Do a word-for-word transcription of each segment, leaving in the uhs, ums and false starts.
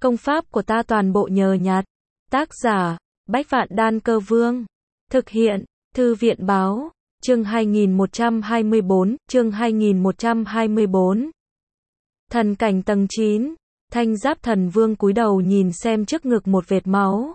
Công pháp của ta toàn bộ nhờ nhặt. Tác giả, Bách Vạn Đan Cơ Vương. Thực hiện, Thư viện báo, chương hai nghìn một trăm hai mươi bốn, chương hai nghìn một trăm hai mươi bốn. Thần cảnh tầng chín, Thanh Giáp Thần Vương cúi đầu nhìn xem trước ngực một vệt máu.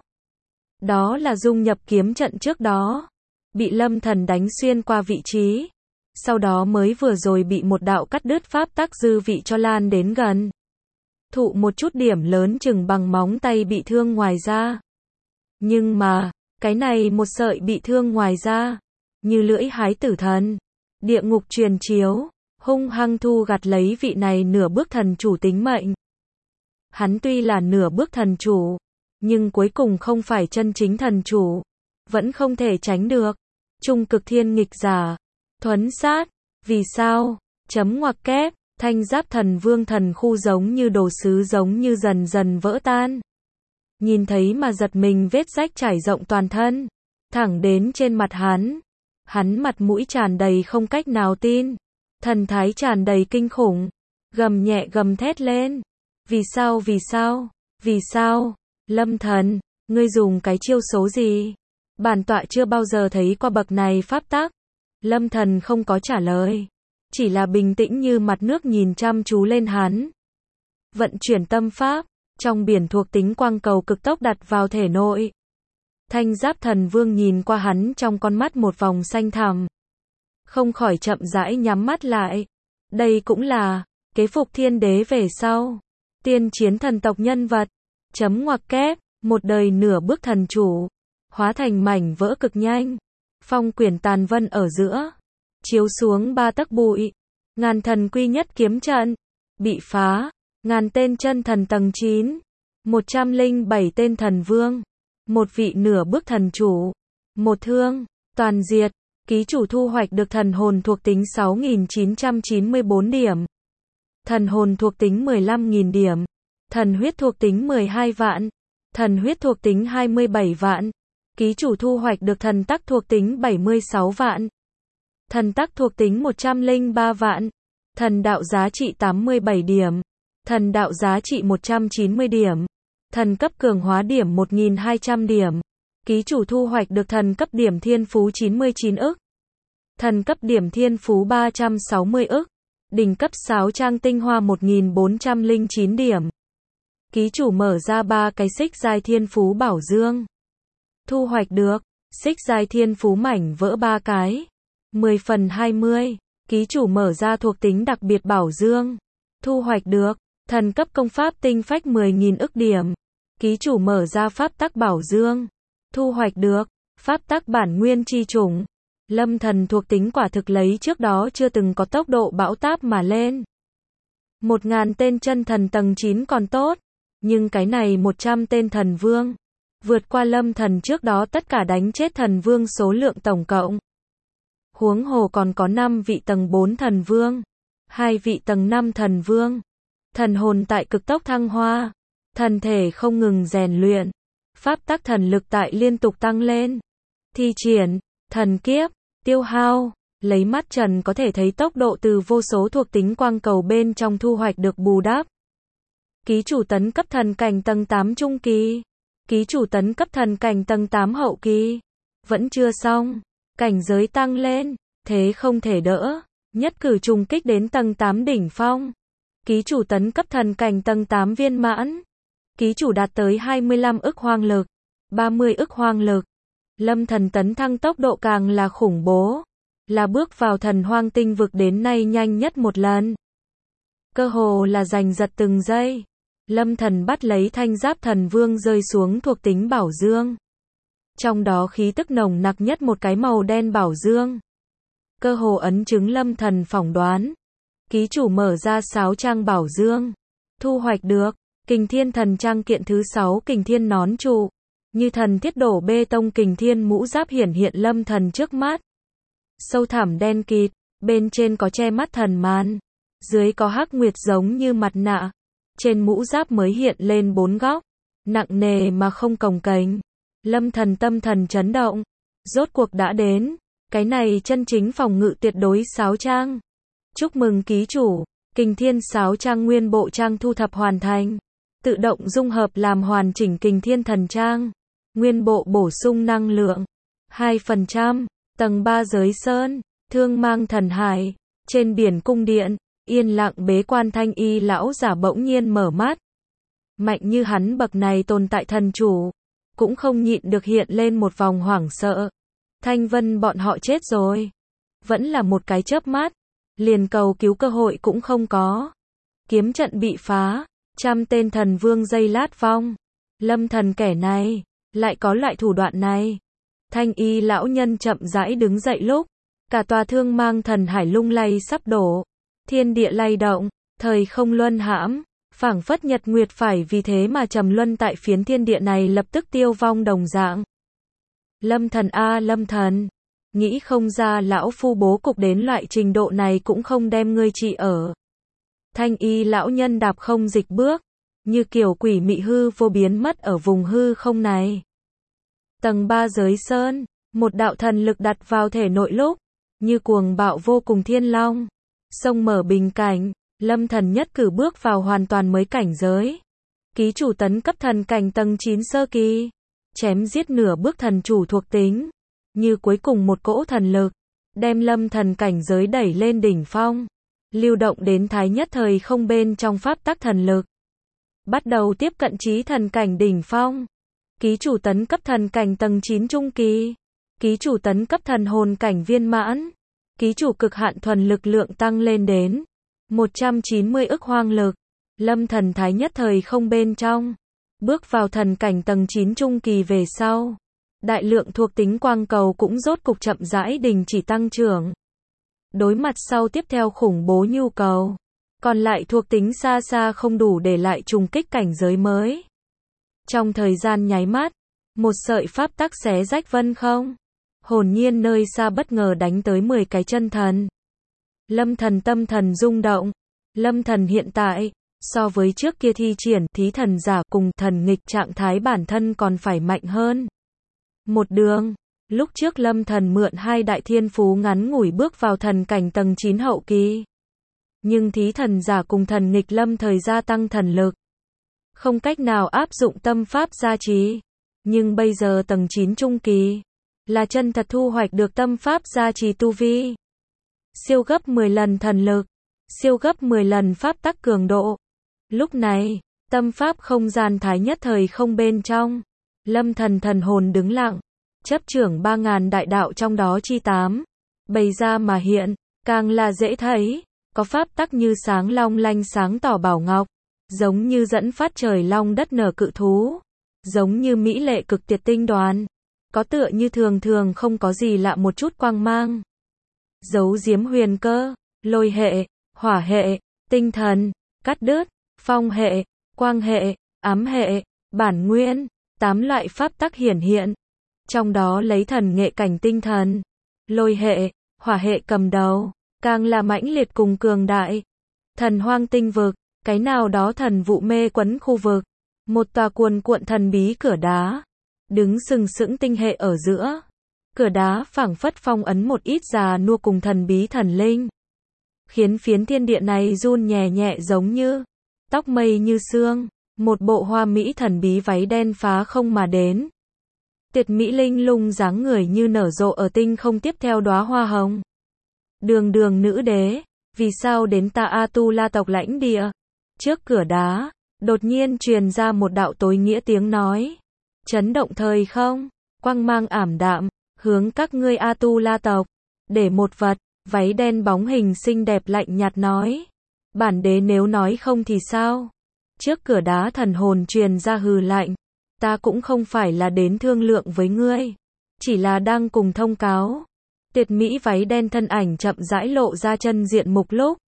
Đó là dung nhập kiếm trận trước đó, bị Lâm Thần đánh xuyên qua vị trí, sau đó mới vừa rồi bị một đạo cắt đứt pháp tắc dư vị cho lan đến gần. Thụ một chút điểm lớn chừng bằng móng tay bị thương ngoài da. Nhưng mà, cái này một sợi bị thương ngoài da, như lưỡi hái tử thần, địa ngục truyền chiếu, hung hăng thu gặt lấy vị này nửa bước thần chủ tính mệnh. Hắn tuy là nửa bước thần chủ, nhưng cuối cùng không phải chân chính thần chủ, vẫn không thể tránh được. Trung cực thiên nghịch giả, thuấn sát, vì sao? Chấm ngoặc kép, Thanh Giáp Thần Vương thần khu giống như đồ sứ giống như dần dần vỡ tan. Nhìn thấy mà giật mình, vết rách trải rộng toàn thân, thẳng đến trên mặt hắn. Hắn mặt mũi tràn đầy không cách nào tin, thần thái tràn đầy kinh khủng, gầm nhẹ gầm thét lên. Vì sao, vì sao, vì sao? Lâm Thần, ngươi dùng cái chiêu số gì? Bản tọa chưa bao giờ thấy qua bậc này pháp tắc. Lâm Thần không có trả lời, chỉ là bình tĩnh như mặt nước nhìn chăm chú lên hắn. Vận chuyển tâm pháp, trong biển thuộc tính quang cầu cực tốc đặt vào thể nội. Thanh Giáp Thần Vương nhìn qua hắn trong con mắt một vòng xanh thẳm, không khỏi chậm rãi nhắm mắt lại. Đây cũng là kế phục thiên đế về sau, tiên chiến thần tộc nhân vật. Chấm ngoặc kép, một đời nửa bước thần chủ, hóa thành mảnh vỡ cực nhanh. Phong quyển tàn vân ở giữa, chiếu xuống ba tấc bụi. Ngàn thần quy nhất kiếm trận bị phá, ngàn tên chân thần tầng chín, một trăm lẻ bảy tên thần vương, một vị nửa bước thần chủ, một thương, toàn diệt. Ký chủ thu hoạch được thần hồn thuộc tính sáu nghìn chín trăm chín mươi bốn điểm, thần hồn thuộc tính mười lăm nghìn điểm, thần huyết thuộc tính mười hai vạn, thần huyết thuộc tính hai mươi bảy vạn. Ký chủ thu hoạch được thần tắc thuộc tính bảy mươi sáu vạn, thần tắc thuộc tính một trăm lẻ ba vạn, thần đạo giá trị tám mươi bảy điểm, thần đạo giá trị một trăm chín mươi điểm, thần cấp cường hóa điểm một nghìn hai trăm điểm. Ký chủ thu hoạch được thần cấp điểm thiên phú chín mươi chín ức, thần cấp điểm thiên phú ba trăm sáu mươi ức, đỉnh cấp sáu trang tinh hoa một nghìn bốn trăm lẻ chín điểm. Ký chủ mở ra ba cái xích giai thiên phú bảo dương. Thu hoạch được xích giai thiên phú mảnh vỡ ba cái, mười phần hai mươi. Ký chủ mở ra thuộc tính đặc biệt bảo dương. Thu hoạch được thần cấp công pháp tinh phách mười nghìn ức điểm. Ký chủ mở ra pháp tắc bảo dương. Thu hoạch được pháp tắc bản nguyên chi chủng. Lâm Thần thuộc tính quả thực lấy trước đó chưa từng có tốc độ bão táp mà lên. Một ngàn tên chân thần tầng chín còn tốt, nhưng cái này một trăm tên thần vương, vượt qua Lâm Thần trước đó tất cả đánh chết thần vương số lượng tổng cộng. Huống hồ còn có năm vị tầng bốn thần vương, hai vị tầng năm thần vương. Thần hồn tại cực tốc thăng hoa, thần thể không ngừng rèn luyện, pháp tắc thần lực tại liên tục tăng lên. Thi triển thần kiếp, tiêu hao, lấy mắt trần có thể thấy tốc độ từ vô số thuộc tính quang cầu bên trong thu hoạch được bù đắp. Ký chủ tấn cấp thần cảnh tầng tám trung kỳ, ký chủ tấn cấp thần cảnh tầng tám hậu kỳ. Vẫn chưa xong, cảnh giới tăng lên, thế không thể đỡ, nhất cử trùng kích đến tầng tám đỉnh phong. Ký chủ tấn cấp thần cảnh tầng tám viên mãn, ký chủ đạt tới hai mươi lăm ức hoang lực, ba mươi ức hoang lực. Lâm Thần tấn thăng tốc độ càng là khủng bố, là bước vào thần hoang tinh vực đến nay nhanh nhất một lần. Cơ hồ là giành giật từng giây. Lâm Thần bắt lấy Thanh Giáp Thần Vương rơi xuống thuộc tính bảo dương. Trong đó khí tức nồng nặc nhất một cái màu đen bảo dương. Cơ hồ ấn chứng Lâm Thần phỏng đoán. Ký chủ mở ra sáu trang bảo dương. Thu hoạch được Kình Thiên Thần Trang kiện thứ sáu Kình Thiên nón trụ. Như thần thiết đổ bê tông Kình Thiên mũ giáp hiển hiện Lâm Thần trước mắt. Sâu thẳm đen kịt, bên trên có che mắt thần màn, dưới có hắc nguyệt giống như mặt nạ. Trên mũ giáp mới hiện lên bốn góc, nặng nề mà không cồng kềnh. Lâm Thần tâm thần chấn động, rốt cuộc đã đến, cái này chân chính phòng ngự tuyệt đối sáo trang. Chúc mừng ký chủ, Kình Thiên sáo trang nguyên bộ trang thu thập hoàn thành. tự động dung hợp làm hoàn chỉnh kình thiên thần trang. Nguyên bộ bổ sung năng lượng hai phần trăm. Tầng ba giới sơn, thương mang thần hải. Trên biển cung điện, yên lặng bế quan Thanh Y lão giả bỗng nhiên mở mắt. Mạnh như hắn bậc này tồn tại thần chủ, cũng không nhịn được hiện lên một vòng hoảng sợ. Thanh Vân bọn họ chết rồi. Vẫn là một cái chớp mắt, liền cầu cứu cơ hội cũng không có. Kiếm trận bị phá, trăm tên thần vương giây lát vong. Lâm Thần kẻ này, lại có loại thủ đoạn này. Thanh Y lão nhân chậm rãi đứng dậy lúc, cả tòa thương mang thần hải lung lay sắp đổ. Thiên địa lay động, thời không luân hãm, phảng phất nhật nguyệt phải vì thế mà trầm luân tại phiến thiên địa này lập tức tiêu vong đồng dạng. Lâm Thần a Lâm Thần, nghĩ không ra lão phu bố cục đến loại trình độ này cũng không đem ngươi trị ở. Thanh Y lão nhân đạp không dịch bước, như kiểu quỷ mị hư vô biến mất ở vùng hư không này. Tầng ba giới sơn, một đạo thần lực đặt vào thể nội lúc, như cuồng bạo vô cùng thiên long, sông mở bình cảnh, Lâm Thần nhất cử bước vào hoàn toàn mới cảnh giới. Ký chủ tấn cấp thần cảnh tầng chín sơ kỳ, chém giết nửa bước thần chủ thuộc tính, như cuối cùng một cỗ thần lực, đem Lâm Thần cảnh giới đẩy lên đỉnh phong, lưu động đến thái nhất thời không bên trong pháp tắc thần lực. Bắt đầu tiếp cận chí thần cảnh đỉnh phong. Ký chủ tấn cấp thần cảnh tầng chín trung kỳ. Ký chủ tấn cấp thần hồn cảnh viên mãn. Ký chủ cực hạn thuần lực lượng tăng lên đến một trăm chín mươi ức hoang lực. Lâm Thần thái nhất thời không bên trong, bước vào thần cảnh tầng chín trung kỳ về sau, đại lượng thuộc tính quang cầu cũng rốt cục chậm rãi đình chỉ tăng trưởng. Đối mặt sau tiếp theo khủng bố nhu cầu, còn lại thuộc tính xa xa không đủ để lại trùng kích cảnh giới mới. Trong thời gian nháy mắt, một sợi pháp tắc xé rách vân không, hồn nhiên nơi xa bất ngờ đánh tới mười cái chân thần. Lâm Thần tâm thần rung động. Lâm Thần hiện tại, so với trước kia thi triển thí thần giả cùng thần nghịch trạng thái bản thân còn phải mạnh hơn. Một đường, lúc trước Lâm Thần mượn hai đại thiên phú ngắn ngủi bước vào thần cảnh tầng chín hậu kỳ. Nhưng thí thần giả cùng thần nghịch lâm thời gia tăng thần lực, không cách nào áp dụng tâm pháp gia trì. Nhưng bây giờ tầng chín trung kỳ, là chân thật thu hoạch được tâm pháp gia trì tu vi. Siêu gấp mười lần thần lực, siêu gấp mười lần pháp tắc cường độ. Lúc này, tâm pháp không gian thái nhất thời không bên trong, Lâm Thần thần hồn đứng lặng, chấp trưởng ba ngàn đại đạo trong đó chi tám, bày ra mà hiện, càng là dễ thấy, có pháp tắc như sáng long lanh sáng tỏ bảo ngọc, giống như dẫn phát trời long đất nở cự thú, giống như mỹ lệ cực tiệt tinh đoàn, có tựa như thường thường không có gì lạ một chút quang mang. Giấu giếm huyền cơ, lôi hệ, hỏa hệ, tinh thần, cắt đứt, phong hệ, quang hệ, ám hệ, bản nguyên, tám loại pháp tắc hiển hiện. Trong đó lấy thần nghệ cảnh tinh thần, lôi hệ, hỏa hệ cầm đầu, càng là mãnh liệt cùng cường đại. Thần hoang tinh vực, cái nào đó thần vụ mê quấn khu vực, một tòa cuồn cuộn thần bí cửa đá, đứng sừng sững tinh hệ ở giữa. Cửa đá phảng phất phong ấn một ít già nua cùng thần bí thần linh, khiến phiến thiên địa này run nhẹ nhẹ giống như tóc mây như sương. Một bộ hoa mỹ thần bí váy đen phá không mà đến, tuyệt mỹ linh lung dáng người như nở rộ ở tinh không tiếp theo đóa hoa hồng. Đường đường nữ đế, vì sao đến ta A-tu-la tộc lãnh địa? Trước cửa đá, đột nhiên truyền ra một đạo tối nghĩa tiếng nói, chấn động thời không, quang mang ảm đạm, hướng các ngươi A-tu-la tộc, để một vật, váy đen bóng hình xinh đẹp lạnh nhạt nói, bản đế nếu nói không thì sao? Trước cửa đá thần hồn truyền ra hừ lạnh, ta cũng không phải là đến thương lượng với ngươi, chỉ là đang cùng thông cáo. Tuyệt mỹ váy đen thân ảnh chậm rãi lộ ra chân diện mục lúc,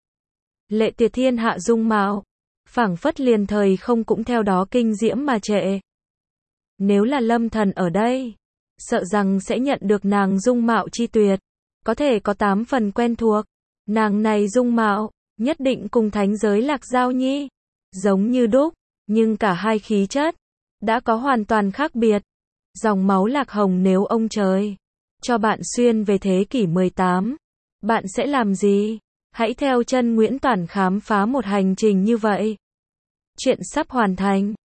lệ tuyệt thiên hạ dung mạo, phảng phất liền thời không cũng theo đó kinh diễm mà trệ. Nếu là Lâm Thần ở đây, sợ rằng sẽ nhận được nàng dung mạo chi tuyệt, có thể có tám phần quen thuộc. Nàng này dung mạo, nhất định cùng thánh giới Lạc Giao Nhi giống như đúc, nhưng cả hai khí chất đã có hoàn toàn khác biệt. Dòng máu Lạc Hồng nếu ông trời cho bạn xuyên về thế kỷ mười tám, bạn sẽ làm gì? Hãy theo chân Nguyễn Toản khám phá một hành trình như vậy. Chuyện sắp hoàn thành.